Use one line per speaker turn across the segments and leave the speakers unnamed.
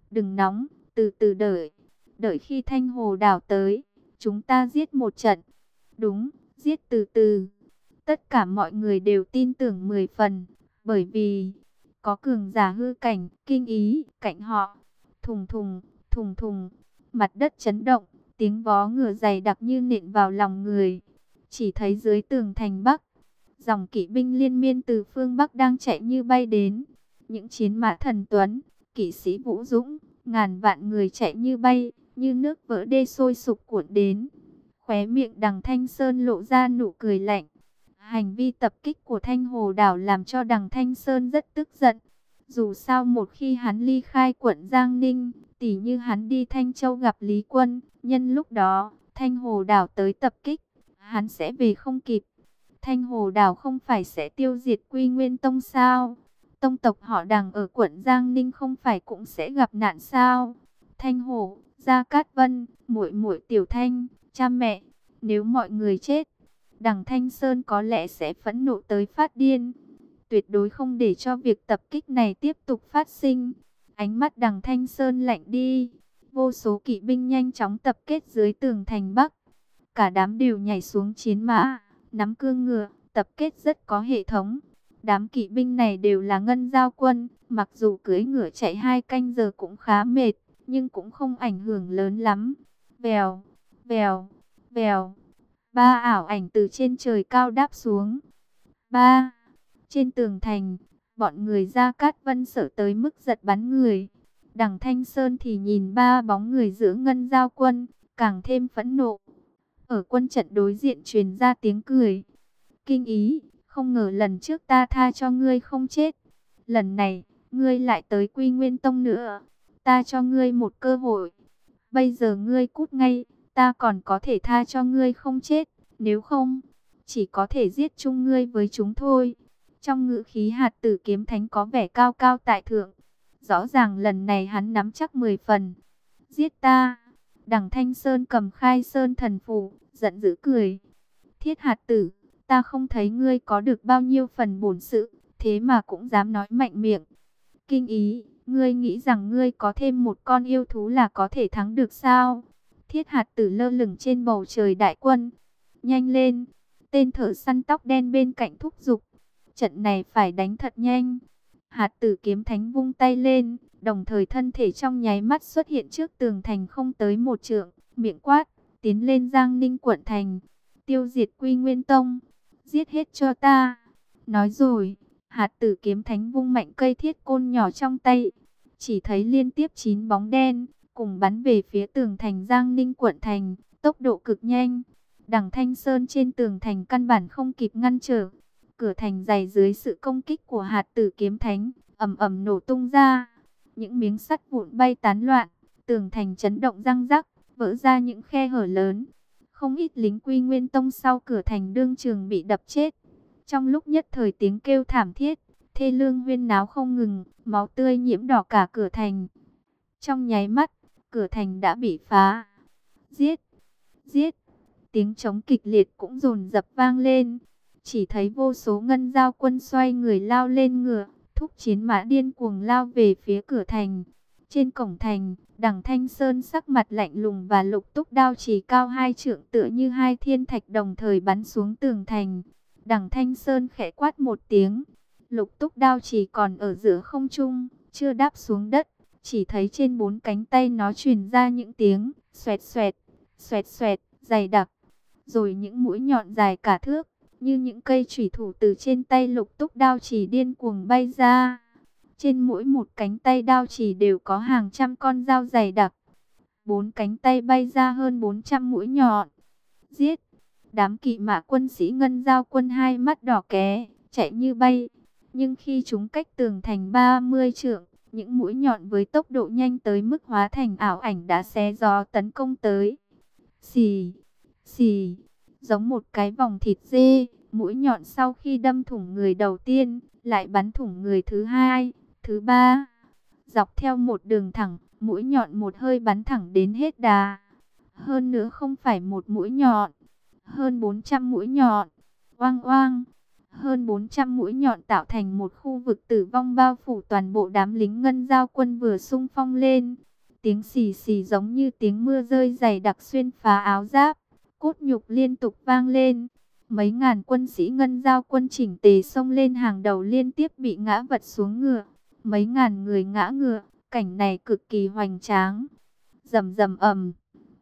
Đừng nóng, từ từ đợi. Đợi khi Thanh Hồ Đảo tới, chúng ta giết một trận. Đúng, giết từ từ. Tất cả mọi người đều tin tưởng 10 phần, bởi vì có cường giả hư cảnh, kinh ý, cạnh họ. Thùng thùng, thùng thùng, mặt đất chấn động, tiếng vó ngựa dày đặc như nện vào lòng người. Chỉ thấy dưới tường thành Bắc, dòng kỵ binh liên miên từ phương Bắc đang chạy như bay đến. Những chiến mã thần tuấn, kỵ sĩ vũ dũng, ngàn vạn người chạy như bay, như nước vỡ đê sôi sục cuộn đến. Khóe miệng Đằng Thanh Sơn lộ ra nụ cười lạnh. Hành vi tập kích của Thanh Hồ Đảo làm cho Đằng Thanh Sơn rất tức giận. Dù sao một khi hắn ly khai quận Giang Ninh, tỉ như hắn đi Thanh Châu gặp Lý Quân, nhân lúc đó, Thanh Hồ Đảo tới tập kích, hắn sẽ về không kịp. Thanh Hồ Đảo không phải sẽ tiêu diệt Quy Nguyên Tông sao? Tông tộc họ Đằng ở quận Giang Ninh không phải cũng sẽ gặp nạn sao? Thanh Hồ, Gia Cát Vân, muội muội Tiểu Thanh, cha mẹ, nếu mọi người chết, Đằng Thanh Sơn có lẽ sẽ phẫn nộ tới phát điên. Tuyệt đối không để cho việc tập kích này tiếp tục phát sinh. Ánh mắt Đằng Thanh Sơn lạnh đi. Vô số kỵ binh nhanh chóng tập kết dưới tường thành Bắc. Cả đám đều nhảy xuống chiến mã, nắm cương ngựa, tập kết rất có hệ thống. Đám kỵ binh này đều là ngân giao quân, mặc dù cưỡi ngựa chạy 2 canh giờ cũng khá mệt, nhưng cũng không ảnh hưởng lớn lắm. Vèo, vèo, vèo. Ba ảo ảnh từ trên trời cao đáp xuống. Ba, trên tường thành, bọn người Gia Cát Vân sợ tới mức giật bắn người. Đằng Thanh Sơn thì nhìn ba bóng người giữa ngân giao quân, càng thêm phẫn nộ. Ở quân trận đối diện truyền ra tiếng cười. Kinh ý, không ngờ lần trước ta tha cho ngươi không chết. Lần này, ngươi lại tới Quy Nguyên Tông nữa. Ta cho ngươi một cơ hội. Bây giờ ngươi cút ngay, ta còn có thể tha cho ngươi không chết. Nếu không, chỉ có thể giết chung ngươi với chúng thôi. Trong ngữ khí Hạt Tử Kiếm Thánh có vẻ cao cao tại thượng. Rõ ràng lần này hắn nắm chắc 10 phần. Giết ta. Đằng Thanh Sơn cầm Khai Sơn thần phù, giận dữ cười. Thiết Hạt Tử, ta không thấy ngươi có được bao nhiêu phần bổn sự, thế mà cũng dám nói mạnh miệng. Kinh ý, ngươi nghĩ rằng ngươi có thêm một con yêu thú là có thể thắng được sao? Thiết Hạt Tử lơ lửng trên bầu trời đại quân. Nhanh lên, tên thợ săn tóc đen bên cạnh thúc giục. Trận này phải đánh thật nhanh. Hạt Tử Kiếm Thánh vung tay lên, đồng thời thân thể trong nháy mắt xuất hiện trước tường thành không tới 1 trượng, miệng quát, tiến lên Giang Ninh quận thành, tiêu diệt Quy Nguyên Tông, giết hết cho ta. Nói rồi, Hạt Tử Kiếm Thánh vung mạnh cây thiết côn nhỏ trong tay, chỉ thấy liên tiếp 9 bóng đen cùng bắn về phía tường thành Giang Ninh quận thành, tốc độ cực nhanh. Đằng Thanh Sơn trên tường thành căn bản không kịp ngăn trở. Cửa thành dày dưới sự công kích của Hạt Tử Kiếm Thánh, ầm ầm nổ tung ra. Những miếng sắt vụn bay tán loạn, tường thành chấn động răng rắc, vỡ ra những khe hở lớn. Không ít lính Quy Nguyên Tông sau cửa thành đương trường bị đập chết. Trong lúc nhất thời tiếng kêu thảm thiết, thê lương huyên náo không ngừng, máu tươi nhiễm đỏ cả cửa thành. Trong nháy mắt, cửa thành đã bị phá. Giết! Giết! Tiếng trống kịch liệt cũng dồn dập vang lên. Chỉ thấy vô số ngân giao quân xoay người lao lên ngựa, thúc chiến mã điên cuồng lao về phía cửa thành. Trên cổng thành, Đằng Thanh Sơn sắc mặt lạnh lùng và Lục Túc đao chỉ cao 2 trượng tựa như 2 thiên thạch đồng thời bắn xuống tường thành. Đằng Thanh Sơn khẽ quát một tiếng. Lục Túc đao chỉ còn ở giữa không trung, chưa đáp xuống đất. Chỉ thấy trên 4 cánh tay nó truyền ra những tiếng xoẹt xoẹt, xoẹt xoẹt, dày đặc. Rồi những mũi nhọn dài cả thước, như những cây chủy thủ từ trên tay Lục Túc đao chỉ điên cuồng bay ra. Trên mỗi một cánh tay đao chỉ đều có hàng trăm con dao dày đặc. 4 cánh tay bay ra hơn 400 mũi nhọn. Giết! Đám kỵ mã quân sĩ ngân giao quân hai mắt đỏ ké, chạy như bay. Nhưng khi chúng cách tường thành 30 trượng, những mũi nhọn với tốc độ nhanh tới mức hóa thành ảo ảnh đã xé gió tấn công tới. Xì! Xì! Giống một cái vòng thịt dê, mũi nhọn sau khi đâm thủng người đầu tiên, lại bắn thủng người thứ hai, thứ ba. Dọc theo một đường thẳng, mũi nhọn một hơi bắn thẳng đến hết đà. Hơn nữa không phải một mũi nhọn, hơn 400 mũi nhọn. Oang oang, Hơn 400 mũi nhọn tạo thành một khu vực tử vong bao phủ toàn bộ đám lính Ngân Giao quân vừa xung phong lên. Tiếng xì xì giống như tiếng mưa rơi dày đặc xuyên phá áo giáp, cốt nhục liên tục vang lên. Mấy ngàn quân sĩ Ngân Giao quân chỉnh tề xông lên hàng đầu liên tiếp bị ngã vật xuống ngựa. Mấy ngàn người ngã ngựa, cảnh này cực kỳ hoành tráng. Rầm rầm ầm,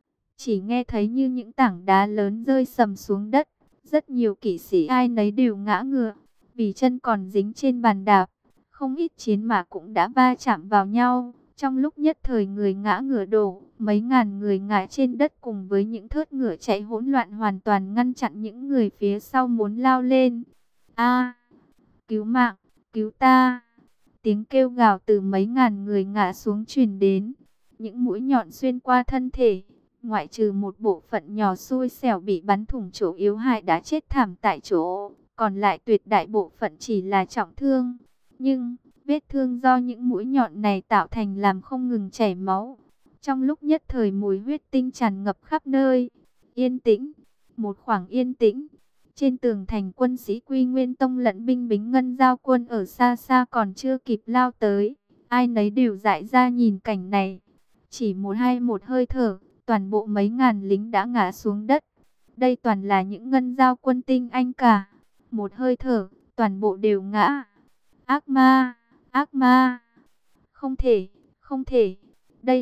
chỉ nghe thấy như những tảng đá lớn rơi sầm xuống đất. Rất nhiều kỵ sĩ ai nấy đều ngã ngựa, vì chân còn dính trên bàn đạp. Không ít chiến mã cũng đã va chạm vào nhau. Trong lúc nhất thời người ngã ngựa đổ, mấy ngàn người ngã trên đất cùng với những thớt ngựa chạy hỗn loạn hoàn toàn ngăn chặn những người phía sau muốn lao lên. A, cứu mạng, cứu ta! Tiếng kêu gào từ mấy ngàn người ngã xuống truyền đến. Những mũi nhọn xuyên qua thân thể, ngoại trừ một bộ phận nhỏ xui xẻo bị bắn thủng chỗ yếu hại đã chết thảm tại chỗ, còn lại tuyệt đại bộ phận chỉ là trọng thương. Nhưng vết thương do những mũi nhọn này tạo thành làm không ngừng chảy máu. Trong lúc nhất thời mùi huyết tinh tràn ngập khắp nơi. Yên tĩnh, một khoảng yên tĩnh. Trên tường thành quân sĩ Quy Nguyên Tông lẫn binh lính Ngân Giao quân ở xa xa còn chưa kịp lao tới. Ai nấy đều dại ra nhìn cảnh này. Chỉ một hơi thở, toàn bộ mấy ngàn lính đã ngã xuống đất. Đây toàn là những Ngân Giao quân tinh anh cả. Một hơi thở, toàn bộ đều ngã. Ác ma, ác ma. Không thể, không thể. Đây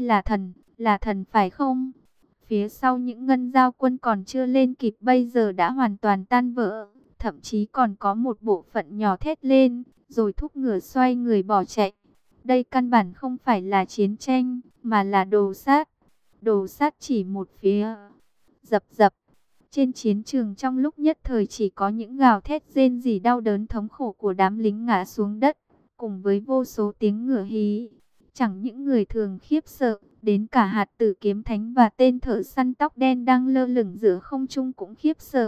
là thần phải không? Phía sau những Ngân Giao quân còn chưa lên kịp bây giờ đã hoàn toàn tan vỡ. Thậm chí còn có một bộ phận nhỏ thét lên, rồi thúc ngựa xoay người bỏ chạy. Đây căn bản không phải là chiến tranh, mà là đồ sát. Đồ sát chỉ một phía. Dập dập. Trên chiến trường trong lúc nhất thời chỉ có những gào thét rên rỉ đau đớn thống khổ của đám lính ngã xuống đất, cùng với vô số tiếng ngựa hí. Chẳng những người thường khiếp sợ, đến cả Hạt Tử Kiếm Thánh và tên thợ săn tóc đen đang lơ lửng giữa không trung cũng khiếp sợ.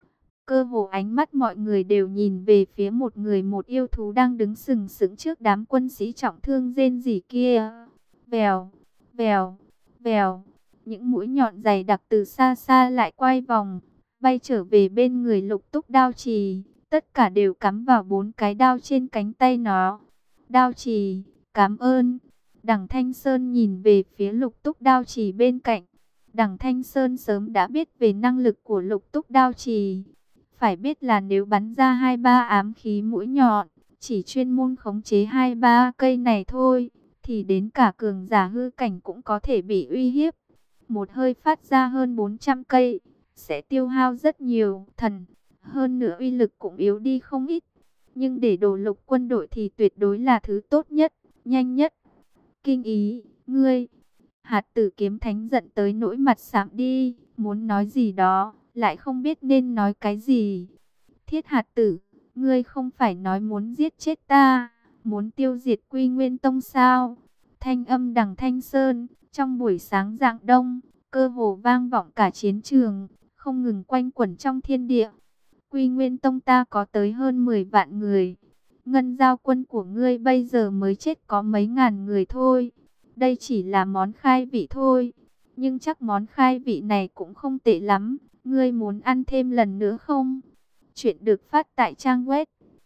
Cơ hồ ánh mắt mọi người đều nhìn về phía một người một yêu thú đang đứng sừng sững trước đám quân sĩ trọng thương rên rỉ kia. Vèo, vèo, vèo. Những mũi nhọn dày đặc từ xa xa lại quay vòng, bay trở về bên người Lục Túc Đao Trì. Tất cả đều cắm vào 4 cái đao trên cánh tay nó. Đao Trì, cảm ơn. Đằng Thanh Sơn nhìn về phía Lục Túc Đao Trì bên cạnh. Đằng Thanh Sơn sớm đã biết về năng lực của Lục Túc Đao Trì. Phải biết là nếu bắn ra 2-3 ám khí mũi nhọn, chỉ chuyên môn khống chế 2-3 cây này thôi, thì đến cả cường giả hư cảnh cũng có thể bị uy hiếp. Một hơi phát ra hơn 400 cây, sẽ tiêu hao rất nhiều thần, hơn nữa uy lực cũng yếu đi không ít. Nhưng để đổ Lục quân đội thì tuyệt đối là thứ tốt nhất, nhanh nhất. Kinh Ý, ngươi! Hạt Tử Kiếm Thánh giận tới nỗi mặt sạm đi, muốn nói gì đó, lại không biết nên nói cái gì. Thiết Hạt Tử, ngươi không phải nói muốn giết chết ta, muốn tiêu diệt Quy Nguyên Tông sao? Thanh âm Đằng Thanh Sơn, trong buổi sáng rạng đông, cơ hồ vang vọng cả chiến trường, không ngừng quanh quẩn trong thiên địa. Quy Nguyên Tông ta có tới hơn 10 vạn người. Ngân Giao quân của ngươi bây giờ mới chết có mấy ngàn người thôi. Đây chỉ là món khai vị thôi. Nhưng chắc món khai vị này cũng không tệ lắm. Ngươi muốn ăn thêm lần nữa không? Chuyện được phát tại trang web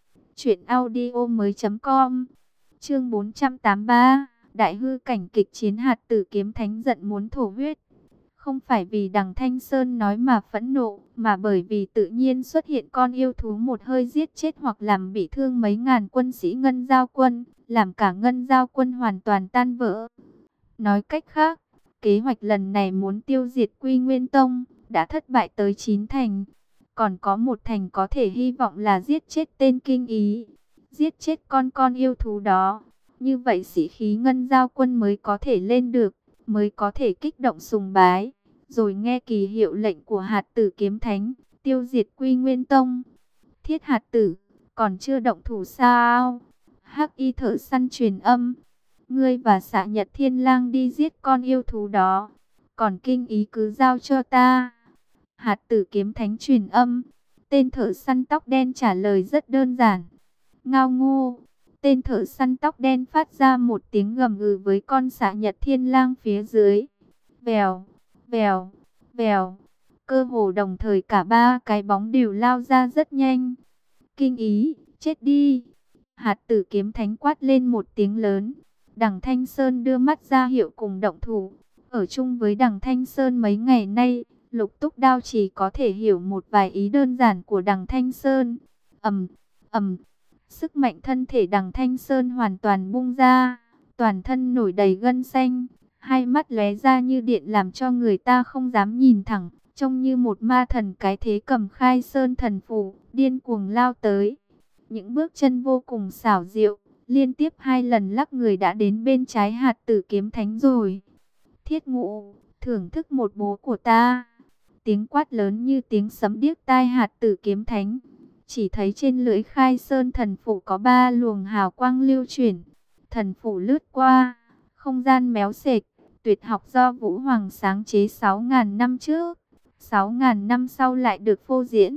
truyệnaudiomoi.com. Chương 483, Đại hư cảnh kịch chiến. Hạt Tử Kiếm Thánh giận muốn thổ huyết. Không phải vì Đằng Thanh Sơn nói mà phẫn nộ, mà bởi vì tự nhiên xuất hiện con yêu thú một hơi giết chết hoặc làm bị thương mấy ngàn quân sĩ Ngân Giao quân, làm cả Ngân Giao quân hoàn toàn tan vỡ. Nói cách khác, kế hoạch lần này muốn tiêu diệt Quy Nguyên Tông đã thất bại tới 9 thành. Còn có một thành có thể hy vọng là giết chết tên Kinh Ý, giết chết con yêu thú đó. Như vậy sĩ khí Ngân Giao quân mới có thể lên được, mới có thể kích động sùng bái, rồi nghe kỳ hiệu lệnh của Hạt Tử Kiếm Thánh, tiêu diệt Quy Nguyên Tông. Thiết Hạt Tử, còn chưa động thủ sao? Hắc Y thợ săn truyền âm, ngươi và Xạ Nhật Thiên Lang đi giết con yêu thú đó, còn Kinh Ý cứ giao cho ta. Hạt Tử Kiếm Thánh truyền âm, tên thợ săn tóc đen trả lời rất đơn giản. Ngao ngô. Tên thợ săn tóc đen phát ra một tiếng gầm gừ với con Xạ Nhật Thiên Lang phía dưới. Vèo, vèo, vèo. Cơ hồ đồng thời cả ba cái bóng đều lao ra rất nhanh. Kinh Ý, chết đi! Hạt Tử Kiếm Thánh quát lên một tiếng lớn. Đằng Thanh Sơn đưa mắt ra hiệu cùng động thủ. Ở chung với đằng Thanh Sơn mấy ngày nay, Lục Túc Đao chỉ có thể hiểu một vài ý đơn giản của đằng Thanh Sơn. ầm ầm, sức mạnh thân thể đằng Thanh Sơn hoàn toàn bung ra, toàn thân nổi đầy gân xanh, hai mắt lóe ra như điện làm cho người ta không dám nhìn thẳng, trông như một ma thần cái thế cầm Khai Sơn thần phù, điên cuồng lao tới. Những bước chân vô cùng xảo diệu, liên tiếp 2 lần lắc người đã đến bên trái Hạt Tử Kiếm Thánh rồi. Thiết Ngũ, thưởng thức một bố của ta. Tiếng quát lớn như tiếng sấm điếc tai Hạt Tử Kiếm Thánh. Chỉ thấy trên lưỡi Khai Sơn thần phù có 3 luồng hào quang lưu chuyển. Thần phù lướt qua, không gian méo xệch, tuyệt học do Vũ Hoàng sáng chế 6.000 năm trước, 6.000 năm sau lại được phô diễn.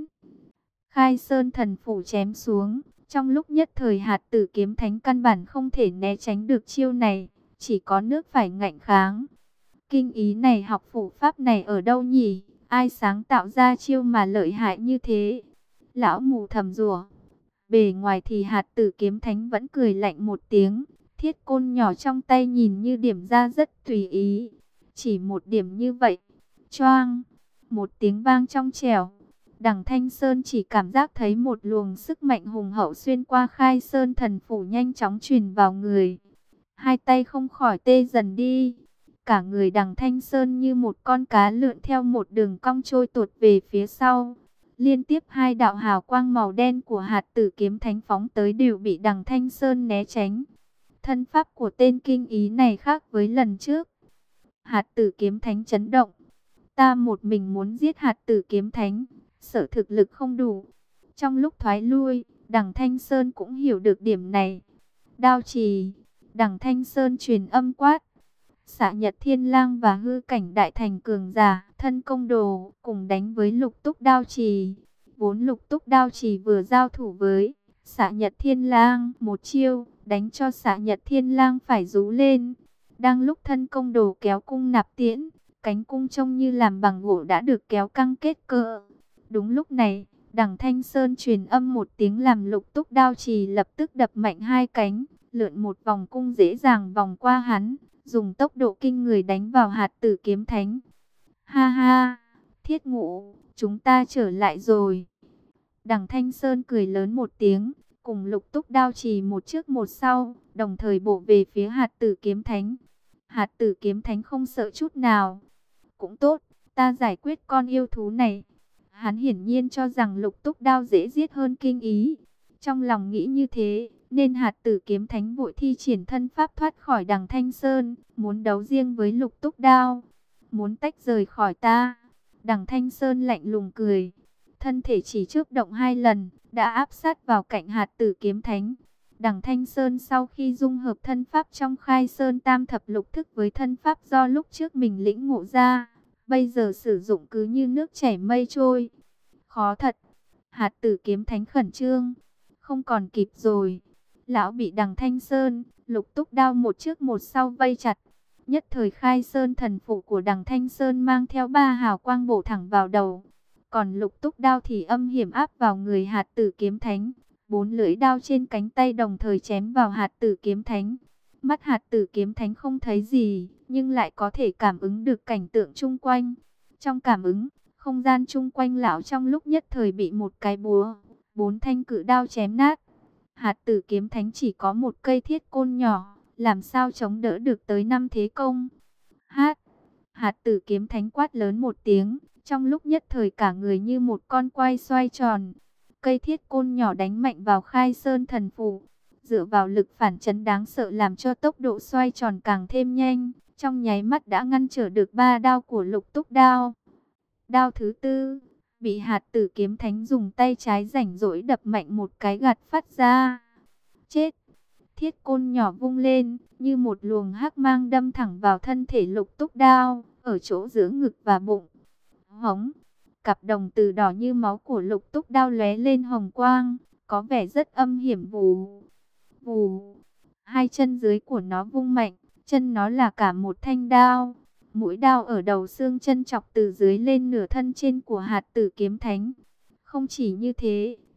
Khai Sơn thần phù chém xuống, trong lúc nhất thời Hạt Tử Kiếm Thánh căn bản không thể né tránh được chiêu này, chỉ có nước phải ngạnh kháng. Kinh Ý này, học phù pháp này ở đâu nhỉ? Ai sáng tạo ra chiêu mà lợi hại như thế? Lão mù thầm rủa. Bề ngoài thì Hạt Tử Kiếm Thánh vẫn cười lạnh một tiếng, thiết côn nhỏ trong tay nhìn như điểm ra rất tùy ý. Chỉ một điểm như vậy, choang, một tiếng vang trong trẻo. Đằng Thanh Sơn chỉ cảm giác thấy một luồng sức mạnh hùng hậu xuyên qua Khai Sơn thần phủ nhanh chóng truyền vào người. Hai tay không khỏi tê dần đi. Cả người đằng Thanh Sơn như một con cá lượn theo một đường cong trôi tuột về phía sau. Liên tiếp 2 đạo hào quang màu đen của Hạt Tử Kiếm Thánh phóng tới đều bị đằng Thanh Sơn né tránh. Thân pháp của tên Kinh Ý này khác với lần trước. Hạt Tử Kiếm Thánh chấn động. Ta một mình muốn giết Hạt Tử Kiếm Thánh, sợ thực lực không đủ. Trong lúc thoái lui, đằng Thanh Sơn cũng hiểu được điểm này. Đao trì, đằng Thanh Sơn truyền âm quát. Xạ Nhật Thiên Lang và Hư Cảnh Đại Thành cường giả, thân công đồ, cùng đánh với Lục Túc Đao trì. Vốn Lục Túc Đao trì vừa giao thủ với Xạ Nhật Thiên Lang, một chiêu, đánh cho Xạ Nhật Thiên Lang phải rú lên. Đang lúc thân công đồ kéo cung nạp tiễn, cánh cung trông như làm bằng gỗ đã được kéo căng kết cỡ. Đúng lúc này, đằng Thanh Sơn truyền âm một tiếng làm Lục Túc Đao trì lập tức đập mạnh 2 cánh, lượn một vòng cung dễ dàng vòng qua hắn, dùng tốc độ kinh người đánh vào Hạt Tử Kiếm Thánh. Ha ha, Thiết Ngũ, chúng ta trở lại rồi. Đằng Thanh Sơn cười lớn một tiếng, cùng Lục Túc Đao trì một trước một sau, đồng thời bổ về phía Hạt Tử Kiếm Thánh. Hạt Tử Kiếm Thánh không sợ chút nào. Cũng tốt, ta giải quyết con yêu thú này. Hắn hiển nhiên cho rằng Lục Túc Đao dễ giết hơn Kinh Ý. Trong lòng nghĩ như thế, nên Hạt Tử Kiếm Thánh vội thi triển thân pháp thoát khỏi đằng Thanh Sơn, muốn đấu riêng với Lục Túc Đao. Muốn tách rời khỏi ta. Đằng Thanh Sơn lạnh lùng cười. Thân thể chỉ chớp động 2 lần, đã áp sát vào cạnh Hạt Tử Kiếm Thánh. Đằng Thanh Sơn sau khi dung hợp thân pháp trong Khai Sơn Tam Thập Lục Thức với thân pháp do lúc trước mình lĩnh ngộ ra, bây giờ sử dụng cứ như nước chảy mây trôi. Khó thật. Hạt Tử Kiếm Thánh khẩn trương. Không còn kịp rồi. Lão bị đằng Thanh Sơn, Lục Túc Đao một trước một sau vây chặt. Nhất thời Khai Sơn thần phủ của đằng Thanh Sơn mang theo 3 hào quang bổ thẳng vào đầu. Còn Lục Túc Đao thì âm hiểm áp vào người Hạt Tử Kiếm Thánh. 4 lưỡi đao trên cánh tay đồng thời chém vào Hạt Tử Kiếm Thánh. Mắt Hạt Tử Kiếm Thánh không thấy gì, nhưng lại có thể cảm ứng được cảnh tượng chung quanh. Trong cảm ứng, không gian chung quanh lão trong lúc nhất thời bị một cái búa, 4 thanh cự đao chém nát. Hạt Tử Kiếm Thánh chỉ có một cây thiết côn nhỏ, làm sao chống đỡ được tới 5 thế công. Hạt Tử Kiếm Thánh quát lớn một tiếng, trong lúc nhất thời cả người như một con quay xoay tròn. Cây thiết côn nhỏ đánh mạnh vào Khai Sơn thần phù, dựa vào lực phản chấn đáng sợ làm cho tốc độ xoay tròn càng thêm nhanh, trong nháy mắt đã ngăn trở được 3 đao của Lục Túc Đao. Đao thứ 4 bị Hạt Tử Kiếm Thánh dùng tay trái rảnh rỗi đập mạnh một cái gạt phát ra. Chết! Thiết côn nhỏ vung lên, như một luồng hắc mang đâm thẳng vào thân thể Lục Túc Đao, ở chỗ giữa ngực và bụng. Hống! Cặp đồng tử đỏ như máu của Lục Túc Đao lóe lên hồng quang, có vẻ rất âm hiểm. Vù! Vù! 2 chân dưới của nó vung mạnh, chân nó là cả một thanh đao. Mũi đao ở đầu xương chân chọc từ dưới lên nửa thân trên của Hạt Tử Kiếm Thánh. Không chỉ như thế,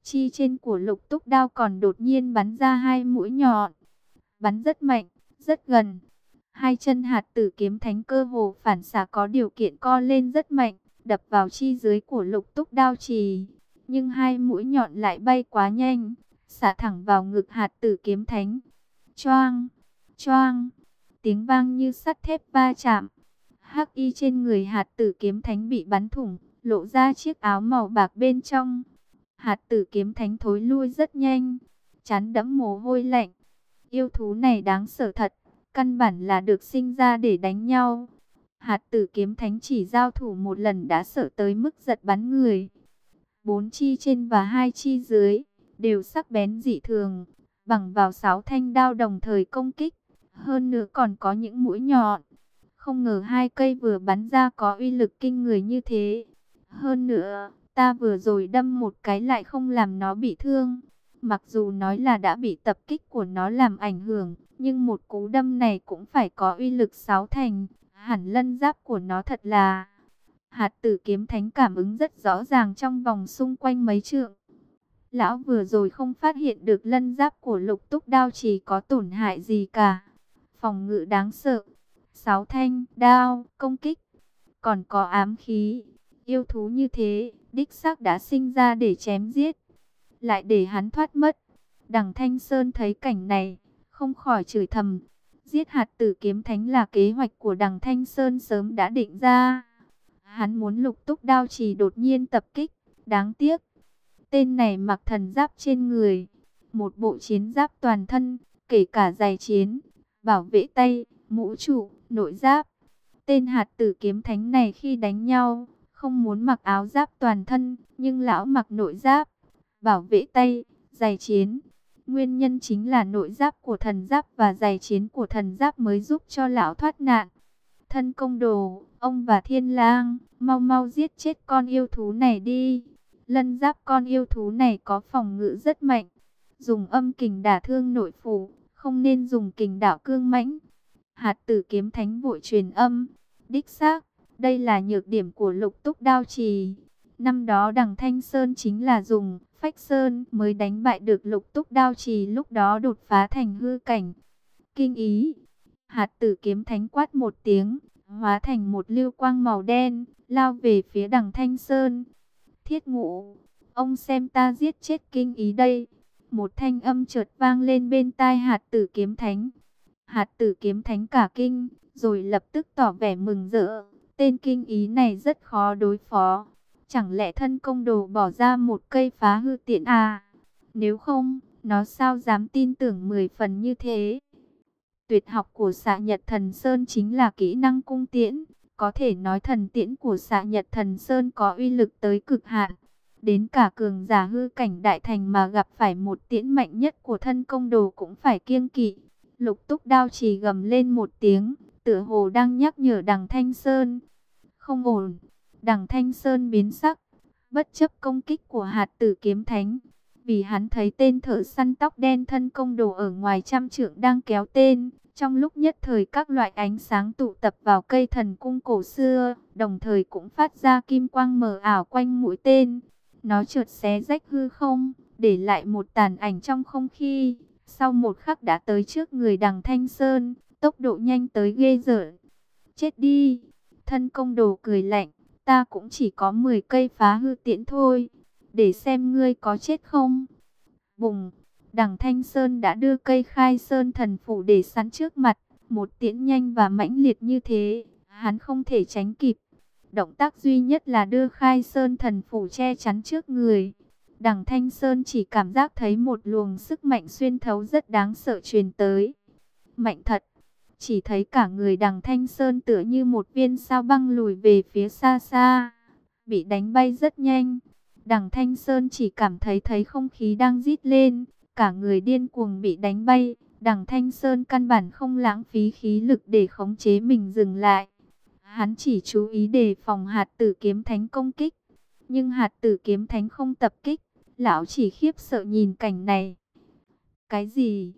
Chi trên của Lục Túc Đao còn đột nhiên bắn ra hai mũi nhọn, bắn rất mạnh, rất gần. Hai chân hạt tử kiếm thánh cơ hồ phản xạ có điều kiện co lên rất mạnh, đập vào chi dưới của Lục Túc Đao chì. Nhưng hai mũi nhọn lại bay quá nhanh, xả thẳng vào ngực hạt tử kiếm thánh. Choang, choang, tiếng vang như sắt thép va chạm. Hắc y trên người hạt tử kiếm thánh bị bắn thủng, lộ ra chiếc áo màu bạc bên trong. Hạt tử kiếm thánh thối lui rất nhanh, trán đẫm mồ hôi lạnh. Yêu thú này đáng sợ thật, căn bản là được sinh ra để đánh nhau. Hạt tử kiếm thánh chỉ giao thủ một lần đã sợ tới mức giật bắn người. Bốn chi trên và hai chi dưới đều sắc bén dị thường, bằng vào 6 thanh đao đồng thời công kích. Hơn nữa còn có những mũi nhọn. Không ngờ hai cây vừa bắn ra có uy lực kinh người như thế. Hơn nữa, ta vừa rồi đâm một cái lại không làm nó bị thương. Mặc dù nói là đã bị tập kích của nó làm ảnh hưởng, nhưng một cú đâm này cũng phải có uy lực 6 thành. Hẳn lân giáp của nó thật là... Hạt tử kiếm thánh cảm ứng rất rõ ràng trong vòng xung quanh mấy trượng. Lão vừa rồi không phát hiện được lân giáp của Lục Túc Đao chỉ có tổn hại gì cả. Phòng ngự đáng sợ. 6 thanh đao công kích, còn có ám khí. Yêu thú như thế, đích xác đã sinh ra để chém giết, lại để hắn thoát mất. Đằng Thanh Sơn thấy cảnh này, không khỏi chửi thầm. Giết hạt tử kiếm thánh là kế hoạch của đằng Thanh Sơn sớm đã định ra. Hắn muốn Lục Túc Đao chỉ đột nhiên tập kích, đáng tiếc. Tên này mặc thần giáp trên người, một bộ chiến giáp toàn thân, kể cả giày chiến, bảo vệ tay, mũ trụ, nội giáp. Tên hạt tử kiếm thánh này khi đánh nhau, không muốn mặc áo giáp toàn thân, nhưng lão mặc nội giáp, bảo vệ tay, giày chiến. Nguyên nhân chính là nội giáp của thần giáp và giày chiến của thần giáp mới giúp cho lão thoát nạn. Thân công đồ, ông và Thiên Lang, mau mau giết chết con yêu thú này đi. Lân giáp con yêu thú này có phòng ngự rất mạnh, dùng âm kình đả thương nội phủ, không nên dùng kình đạo cương mãnh. Hạt tử kiếm thánh vội truyền âm. Đích xác, đây là nhược điểm của Lục Túc Đao Trì. Năm đó đằng Thanh Sơn chính là dùng Phách Sơn mới đánh bại được Lục Túc Đao Trì, lúc đó đột phá thành hư cảnh. Kinh ý. Hạt tử kiếm thánh quát một tiếng, hóa thành một lưu quang màu đen, lao về phía đằng Thanh Sơn. Thiết Ngũ, ông xem ta giết chết kinh ý đây. Một thanh âm chợt vang lên bên tai hạt tử kiếm thánh. Hạt tử kiếm thánh cả kinh, rồi lập tức tỏ vẻ mừng rỡ. Tên kinh ý này rất khó đối phó. Chẳng lẽ thân công đồ bỏ ra một cây phá hư tiễn à? Nếu không, nó sao dám tin tưởng 10 phần như thế? Tuyệt học của Xạ Nhật Thần Sơn chính là kỹ năng cung tiễn. Có thể nói thần tiễn của Xạ Nhật Thần Sơn có uy lực tới cực hạn. Đến cả cường giả hư cảnh đại thành mà gặp phải một tiễn mạnh nhất của thân công đồ cũng phải kiêng kỵ. Lục Túc Đao chỉ gầm lên một tiếng, tựa hồ đang nhắc nhở đằng Thanh Sơn. Không ổn, đằng Thanh Sơn biến sắc, bất chấp công kích của hạt tử kiếm thánh. Vì hắn thấy tên thợ săn tóc đen thân công đồ ở ngoài trăm trượng đang kéo tên. Trong lúc nhất thời các loại ánh sáng tụ tập vào cây thần cung cổ xưa, đồng thời cũng phát ra kim quang mờ ảo quanh mũi tên. Nó chợt xé rách hư không, để lại một tàn ảnh trong không khí. Sau một khắc đã tới trước người đằng Thanh Sơn, tốc độ nhanh tới ghê rợn. Chết đi! Thân công đồ cười lạnh, ta cũng chỉ có 10 cây phá hư tiễn thôi, để xem ngươi có chết không. Bùng! Đằng Thanh Sơn đã đưa cây khai sơn thần phủ để sẵn trước mặt. Một tiễn nhanh và mãnh liệt như thế, hắn không thể tránh kịp. Động tác duy nhất là đưa khai sơn thần phủ che chắn trước người. Đằng Thanh Sơn chỉ cảm giác thấy một luồng sức mạnh xuyên thấu rất đáng sợ truyền tới. Mạnh thật! Chỉ thấy cả người đằng Thanh Sơn tựa như một viên sao băng lùi về phía xa xa, bị đánh bay rất nhanh. Đằng Thanh Sơn chỉ cảm thấy không khí đang rít lên, cả người điên cuồng bị đánh bay. Đằng Thanh Sơn căn bản không lãng phí khí lực để khống chế mình dừng lại. Hắn chỉ chú ý đề phòng hạt tử kiếm thánh công kích. Nhưng hạt tử kiếm thánh không tập kích. Lão chỉ khiếp sợ nhìn cảnh này. Cái gì?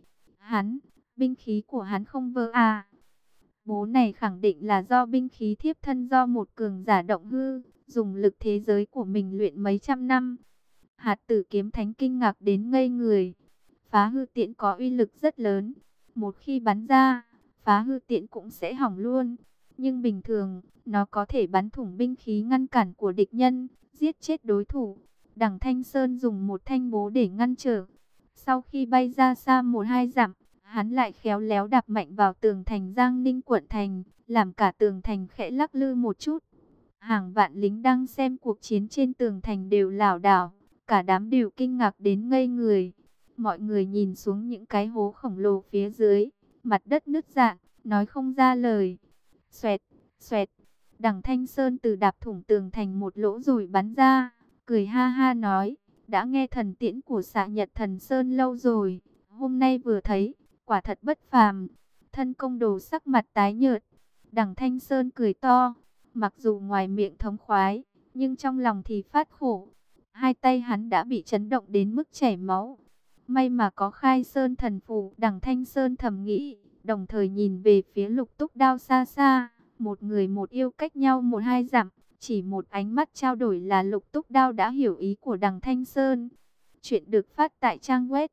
Binh khí của hắn không vỡ à? Bố này khẳng định là do binh khí thiếp thân do một cường giả động hư, dùng lực thế giới của mình luyện mấy trăm năm. Hạt Tử Kiếm Thánh kinh ngạc đến ngây người. Phá hư tiễn có uy lực rất lớn, một khi bắn ra, phá hư tiễn cũng sẽ hỏng luôn. Nhưng bình thường, nó có thể bắn thủng binh khí ngăn cản của địch nhân, giết chết đối thủ. Đằng Thanh Sơn dùng một thanh bố để ngăn trở. Sau khi bay ra xa 1-2 dặm, hắn lại khéo léo đạp mạnh vào tường thành Giang Ninh quận thành, làm cả tường thành khẽ lắc lư một chút. Hàng vạn lính đang xem cuộc chiến trên tường thành đều lảo đảo, cả đám đều kinh ngạc đến ngây người. Mọi người nhìn xuống những cái hố khổng lồ phía dưới, mặt đất nứt rạn, nói không ra lời. Xoẹt, xoẹt, đằng Thanh Sơn từ đạp thủng tường thành một lỗ rồi bắn ra, cười ha ha nói, đã nghe thần tiễn của Xạ Nhật Thần Sơn lâu rồi, hôm nay vừa thấy, quả thật bất phàm. Thân công đồ sắc mặt tái nhợt, đằng Thanh Sơn cười to, mặc dù ngoài miệng thống khoái, nhưng trong lòng thì phát khổ. Hai tay hắn đã bị chấn động đến mức chảy máu. May mà có Khai Sơn thần phù, đằng Thanh Sơn thầm nghĩ, đồng thời nhìn về phía Lục Túc Đao xa xa, một người một yêu cách nhau 1-2 dặm, chỉ một ánh mắt trao đổi là Lục Túc Đao đã hiểu ý của đằng Thanh Sơn. Chuyện được phát tại trang web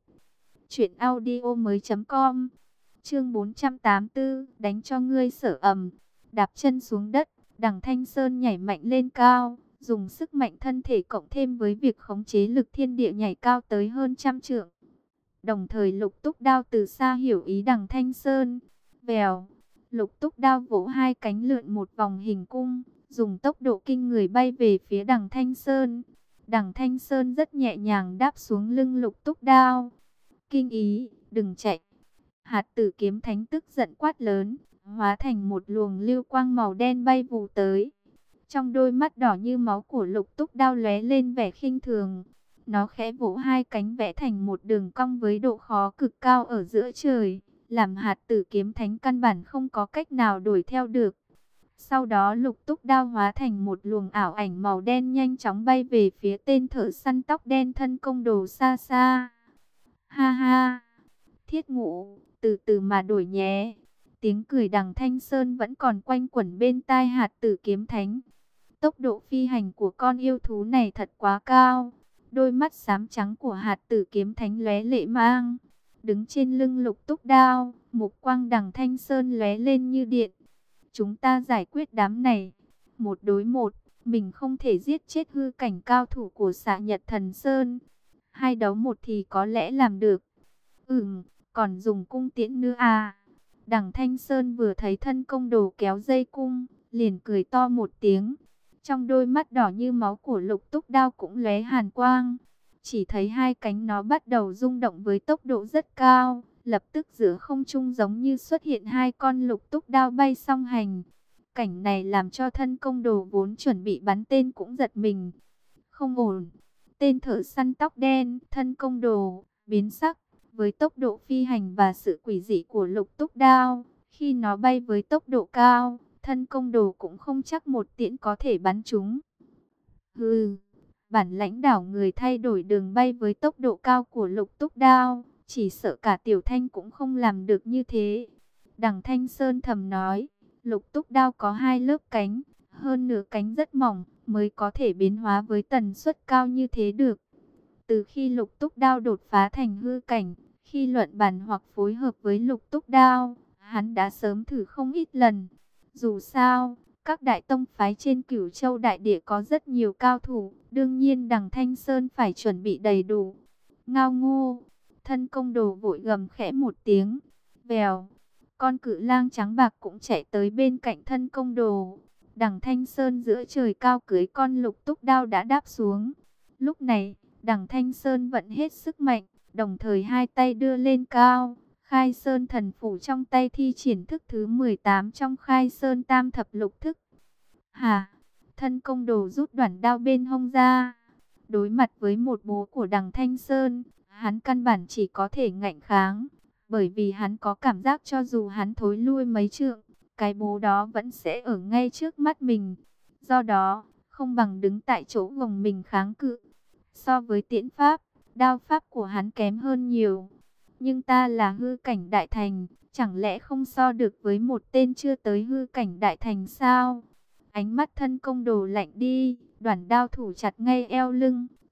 truyệnaudiomoi.com. Chương 484, đánh cho ngươi sở ầm. Đạp chân xuống đất, đằng Thanh Sơn nhảy mạnh lên cao, dùng sức mạnh thân thể cộng thêm với việc khống chế lực thiên địa nhảy cao tới hơn 100 trượng. Đồng thời Lục Túc Đao từ xa hiểu ý đằng Thanh Sơn. Vèo, Lục Túc Đao vỗ hai cánh lượn một vòng hình cung, dùng tốc độ kinh người bay về phía đằng Thanh Sơn. Đằng Thanh Sơn rất nhẹ nhàng đáp xuống lưng Lục Túc Đao. Kinh ý, đừng chạy. Hạt Tử Kiếm Thánh tức giận quát lớn, hóa thành một luồng lưu quang màu đen bay vù tới. Trong đôi mắt đỏ như máu của Lục Túc Đao lóe lên vẻ khinh thường. Nó khẽ vỗ hai cánh vẽ thành một đường cong với độ khó cực cao ở giữa trời, làm Hạt Tử Kiếm Thánh căn bản không có cách nào đuổi theo được. Sau đó Lục Túc Đao hóa thành một luồng ảo ảnh màu đen nhanh chóng bay về phía tên thợ săn tóc đen thân công đồ xa xa. Ha ha, Thiết Ngũ, từ từ mà đổi nhé. Tiếng cười đằng Thanh Sơn vẫn còn quanh quẩn bên tai Hạt Tử Kiếm Thánh. Tốc độ phi hành của con yêu thú này thật quá cao. Đôi mắt xám trắng của Hạt Tử Kiếm Thánh lóe lệ mang. Đứng trên lưng Lục Túc Đao, mục quang đằng Thanh Sơn lóe lên như điện. Chúng ta giải quyết đám này 1 đối 1, mình không thể giết chết hư cảnh cao thủ của Xạ Nhật Thần Sơn. 2 đấu 1 thì có lẽ làm được. Còn dùng cung tiễn nữa à? Đằng Thanh Sơn vừa thấy thân công đồ kéo dây cung, liền cười to một tiếng. Trong đôi mắt đỏ như máu của Lục Túc Đao cũng lóe hàn quang. Chỉ thấy hai cánh nó bắt đầu rung động với tốc độ rất cao. Lập tức giữa không trung giống như xuất hiện hai con Lục Túc Đao bay song hành. Cảnh này làm cho thân công đồ vốn chuẩn bị bắn tên cũng giật mình. Không ổn. Tên thợ săn tóc đen, thân công đồ, biến sắc. Với tốc độ phi hành và sự quỷ dị của Lục Túc Đao, khi nó bay với tốc độ cao, thân công đồ cũng không chắc một tiễn có thể bắn trúng. Bản lãnh đảo người thay đổi đường bay với tốc độ cao của Lục Túc Đao, chỉ sợ cả Tiểu Thanh cũng không làm được như thế. Đằng Thanh Sơn thầm nói, Lục Túc Đao có 2 lớp cánh, hơn nửa cánh rất mỏng, mới có thể biến hóa với tần suất cao như thế được. Từ khi Lục Túc Đao đột phá thành hư cảnh, khi luận bàn hoặc phối hợp với Lục Túc Đao, hắn đã sớm thử không ít lần. Dù sao, các đại tông phái trên Cửu Châu đại địa có rất nhiều cao thủ, đương nhiên đằng Thanh Sơn phải chuẩn bị đầy đủ. Ngao ngô, thân công đồ vội gầm khẽ một tiếng, vèo, con cự lang trắng bạc cũng chạy tới bên cạnh thân công đồ. Đằng Thanh Sơn giữa trời cao cưới con Lục Túc Đao đã đáp xuống. Lúc này, đằng Thanh Sơn vận hết sức mạnh, đồng thời hai tay đưa lên cao. Khai Sơn thần phủ trong tay thi triển thức thứ 18 trong Khai Sơn tam thập lục thức. Thân công đồ rút đoản đao bên hông ra. Đối mặt với một bố của đằng Thanh Sơn, hắn căn bản chỉ có thể ngạnh kháng. Bởi vì hắn có cảm giác cho dù hắn thối lui mấy trượng, cái bố đó vẫn sẽ ở ngay trước mắt mình. Do đó, không bằng đứng tại chỗ gồng mình kháng cự. So với tiễn pháp, đao pháp của hắn kém hơn nhiều. Nhưng ta là hư cảnh đại thành, chẳng lẽ không so được với một tên chưa tới hư cảnh đại thành sao? Ánh mắt thân công đồ lạnh đi, đoản đao thủ chặt ngay eo lưng,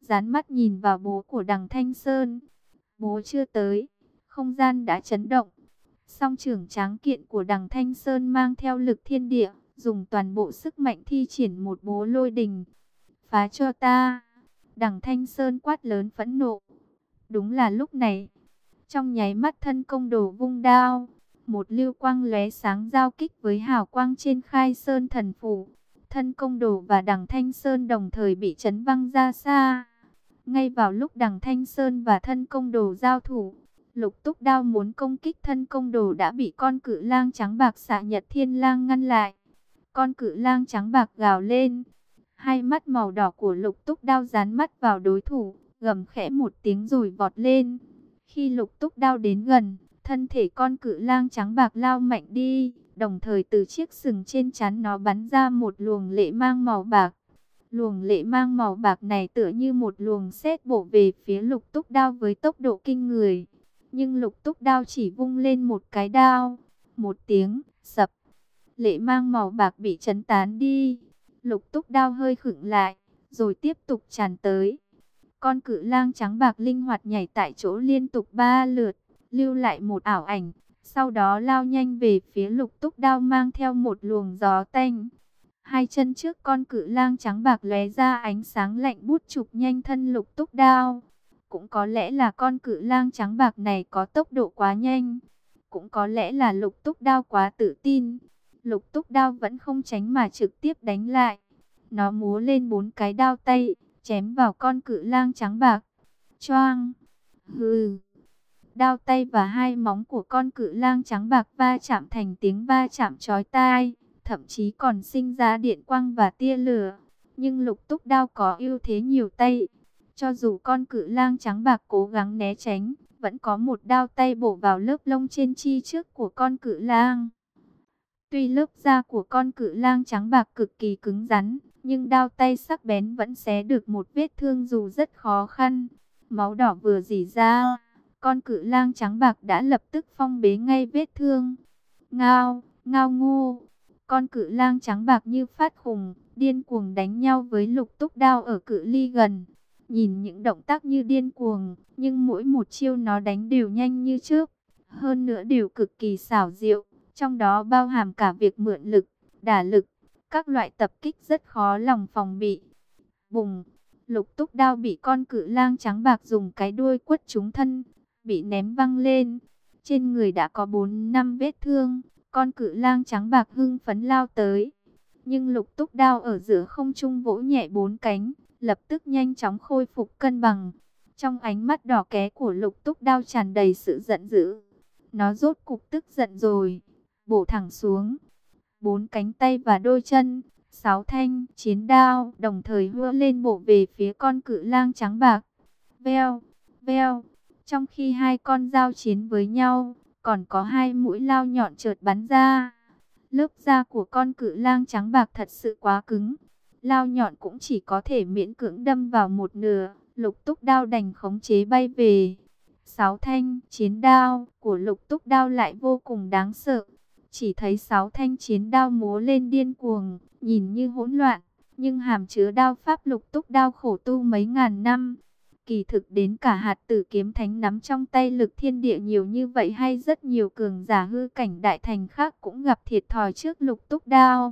dán mắt nhìn vào bố của Đằng Thanh Sơn. Bố chưa tới, không gian đã chấn động. Song trưởng tráng kiện của Đằng Thanh Sơn mang theo lực thiên địa, dùng toàn bộ sức mạnh thi triển một bố lôi đình. Phá cho ta! Đằng Thanh Sơn quát lớn phẫn nộ. Đúng là lúc này, trong nháy mắt thân công đồ vung đao, một lưu quang lóe sáng giao kích với hào quang trên Khai Sơn thần phủ. Thân công đồ và Đằng Thanh Sơn đồng thời bị chấn văng ra xa. Ngay vào lúc Đằng Thanh Sơn và thân công đồ giao thủ, Lục Túc Đao muốn công kích thân công đồ đã bị con cự lang trắng bạc Xạ Nhật Thiên Lang ngăn lại. Con cự lang trắng bạc gào lên. Hai mắt màu đỏ của Lục Túc Đao dán mắt vào đối thủ, gầm khẽ một tiếng rồi vọt lên. Khi Lục Túc Đao đến gần, thân thể con cự lang trắng bạc lao mạnh đi, đồng thời từ chiếc sừng trên trán nó bắn ra một luồng lệ mang màu bạc. Luồng lệ mang màu bạc này tựa như một luồng sét bổ về phía Lục Túc Đao với tốc độ kinh người. Nhưng Lục Túc Đao chỉ vung lên một cái đao, một tiếng sập, lệ mang màu bạc bị chấn tán đi. Lục Túc Đao hơi khựng lại, rồi tiếp tục tràn tới. Con cự lang trắng bạc linh hoạt nhảy tại chỗ liên tục 3 lượt, lưu lại một ảo ảnh, sau đó lao nhanh về phía Lục Túc Đao mang theo một luồng gió tanh. Hai chân trước con cự lang trắng bạc lóe ra ánh sáng lạnh bút chụp nhanh thân Lục Túc Đao. Cũng có lẽ là con cự lang trắng bạc này có tốc độ quá nhanh, cũng có lẽ là Lục Túc Đao quá tự tin. Lục Túc Đao vẫn không tránh mà trực tiếp đánh lại. Nó múa lên 4 cái đao tay, chém vào con cự lang trắng bạc. Choang! Hừ! Đao tay và hai móng của con cự lang trắng bạc va chạm thành tiếng va chạm chói tai, thậm chí còn sinh ra điện quang và tia lửa. Nhưng Lục Túc Đao có ưu thế nhiều tay. Cho dù con cự lang trắng bạc cố gắng né tránh, vẫn có một đao tay bổ vào lớp lông trên chi trước của con cự lang. Tuy lớp da của con cự lang trắng bạc cực kỳ cứng rắn, nhưng đao tay sắc bén vẫn xé được một vết thương dù rất khó khăn. Máu đỏ vừa rỉ ra, con cự lang trắng bạc đã lập tức phong bế ngay vết thương. Ngao, ngao ngô, con cự lang trắng bạc như phát khùng, điên cuồng đánh nhau với Lục Túc Đao ở cự ly gần. Nhìn những động tác như điên cuồng, nhưng mỗi một chiêu nó đánh đều nhanh như trước. Hơn nữa đều cực kỳ xảo diệu, trong đó bao hàm cả việc mượn lực, đả lực, các loại tập kích rất khó lòng phòng bị. Bùng, Lục Túc Đao bị con cự lang trắng bạc dùng cái đuôi quất trúng thân, bị ném văng lên. Trên người đã có 4-5 vết thương, con cự lang trắng bạc hưng phấn lao tới. Nhưng Lục Túc Đao ở giữa không trung vỗ nhẹ 4 cánh, lập tức nhanh chóng khôi phục cân bằng. Trong ánh mắt đỏ ké của Lục Túc Đao tràn đầy sự giận dữ. Nó rốt cục tức giận rồi, bổ thẳng xuống. 4 cánh tay và đôi chân, 6 thanh chiến đao đồng thời hưa lên bổ về phía con cự lang trắng bạc. Veo, veo. Trong khi hai con giao chiến với nhau, còn có hai mũi lao nhọn chợt bắn ra. Lớp da của con cự lang trắng bạc thật sự quá cứng. Lao nhọn cũng chỉ có thể miễn cưỡng đâm vào một nửa. Lục Túc Đao đành khống chế bay về. 6 thanh chiến đao của Lục Túc Đao lại vô cùng đáng sợ. Chỉ thấy 6 thanh chiến đao múa lên điên cuồng, nhìn như hỗn loạn, nhưng hàm chứa đao pháp Lục Túc Đao khổ tu mấy ngàn năm. Kỳ thực đến cả hạt tử kiếm thánh nắm trong tay lực thiên địa nhiều như vậy, hay rất nhiều cường giả hư cảnh đại thành khác cũng gặp thiệt thòi trước Lục Túc Đao.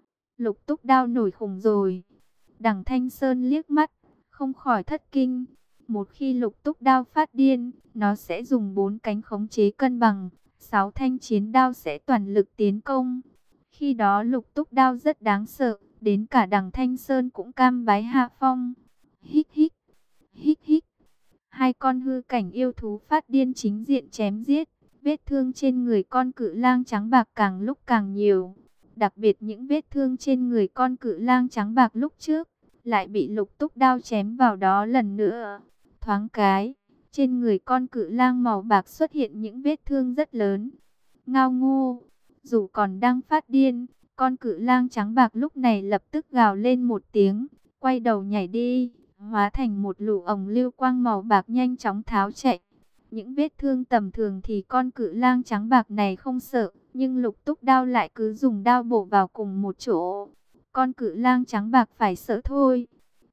Lục Túc Đao nổi khùng rồi. Đằng Thanh Sơn liếc mắt, không khỏi thất kinh. Một khi Lục Túc Đao phát điên, nó sẽ dùng 4 cánh khống chế cân bằng, 6 thanh chiến đao sẽ toàn lực tiến công. Khi đó Lục Túc Đao rất đáng sợ, đến cả Đằng Thanh Sơn cũng cam bái hạ phong. Hít hít, hít hít. Hai con hư cảnh yêu thú phát điên chính diện chém giết, vết thương trên người con cự lang trắng bạc càng lúc càng nhiều. Đặc biệt những vết thương trên người con cự lang trắng bạc lúc trước, lại bị Lục Túc Đao chém vào đó lần nữa. Thoáng cái, trên người con cự lang màu bạc xuất hiện những vết thương rất lớn. Ngao ngô, dù còn đang phát điên, con cự lang trắng bạc lúc này lập tức gào lên một tiếng, quay đầu nhảy đi, hóa thành một lũ ổng lưu quang màu bạc nhanh chóng tháo chạy. Những vết thương tầm thường thì con cự lang trắng bạc này không sợ, nhưng Lục Túc Đao lại cứ dùng đao bổ vào cùng một chỗ. Con cự lang trắng bạc phải sợ thôi.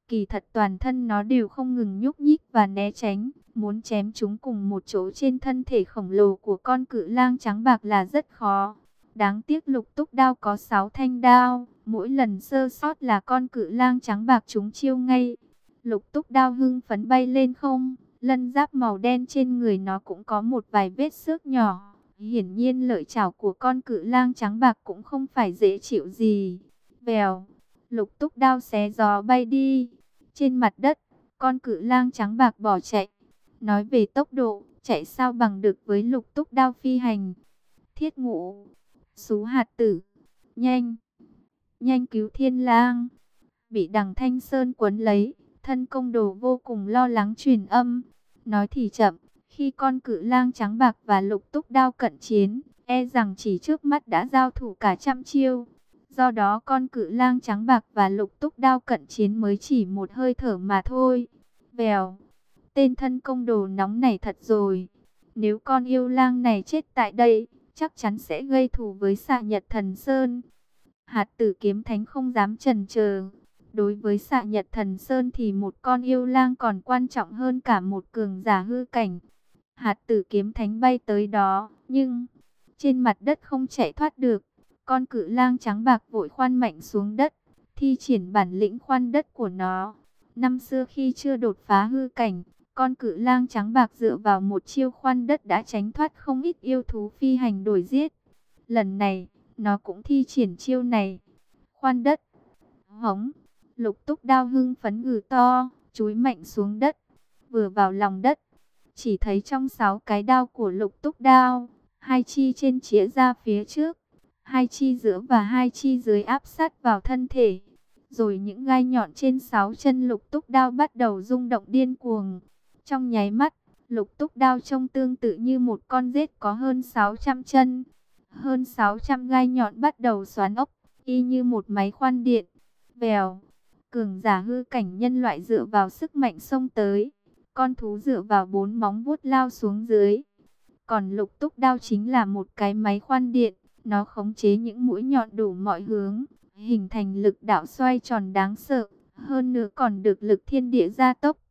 Kỳ thật toàn thân nó đều không ngừng nhúc nhích và né tránh, muốn chém chúng cùng một chỗ trên thân thể khổng lồ của con cự lang trắng bạc là rất khó. Đáng tiếc Lục Túc Đao có 6 thanh đao, mỗi lần sơ sót là con cự lang trắng bạc trúng chiêu ngay. Lục Túc Đao hưng phấn bay lên không, lân giáp màu đen trên người nó cũng có một vài vết xước nhỏ. Hiển nhiên lợi chảo của con cự lang trắng bạc cũng không phải dễ chịu gì. Vèo, Lục Túc Đao xé gió bay đi. Trên mặt đất, con cự lang trắng bạc bỏ chạy. Nói về tốc độ, chạy sao bằng được với Lục Túc Đao phi hành. Thiết Ngũ, Sú Hạt Tử, nhanh, nhanh cứu Thiên Lang. Bị Đằng Thanh Sơn quấn lấy, thân công đồ vô cùng lo lắng truyền âm. Nói thì chậm, khi con cự lang trắng bạc và Lục Túc Đao cận chiến, e rằng chỉ trước mắt đã giao thủ cả trăm chiêu. Do đó con cự lang trắng bạc và Lục Túc Đao cận chiến mới chỉ một hơi thở mà thôi. Vèo, tên thân công đồ nóng này thật rồi. Nếu con yêu lang này chết tại đây, chắc chắn sẽ gây thù với Xạ Nhật Thần Sơn. Hạt Tử Kiếm Thánh không dám chần chờ. Đối với Xạ Nhật Thần Sơn thì một con yêu lang còn quan trọng hơn cả một cường giả hư cảnh. Hạt Tử Kiếm Thánh bay tới đó, nhưng trên mặt đất không chạy thoát được. Con cự lang trắng bạc vội khoan mạnh xuống đất, thi triển bản lĩnh khoan đất của nó. Năm xưa khi chưa đột phá hư cảnh, con cự lang trắng bạc dựa vào một chiêu khoan đất đã tránh thoát không ít yêu thú phi hành đuổi giết. Lần này, nó cũng thi triển chiêu này. Khoan đất. Hống. Lục Túc Đao hưng phấn gừ to, chúi mạnh xuống đất. Vừa vào lòng đất, chỉ thấy trong 6 cái đao của Lục Túc Đao, 2 chi trên chĩa ra phía trước, 2 chi giữa và 2 chi dưới áp sát vào thân thể. Rồi những gai nhọn trên 6 chân Lục Túc Đao bắt đầu rung động điên cuồng. Trong nháy mắt, Lục Túc Đao trông tương tự như một con rết có hơn 600 chân. Hơn 600 gai nhọn bắt đầu xoắn ốc, y như một máy khoan điện. Vèo, cường giả hư cảnh nhân loại dựa vào sức mạnh xông tới. Con thú dựa vào 4 móng vuốt lao xuống dưới. Còn Lục Túc Đao chính là một cái máy khoan điện. Nó khống chế những mũi nhọn đủ mọi hướng, hình thành lực đạo xoay tròn đáng sợ. Hơn nữa còn được lực thiên địa gia tốc.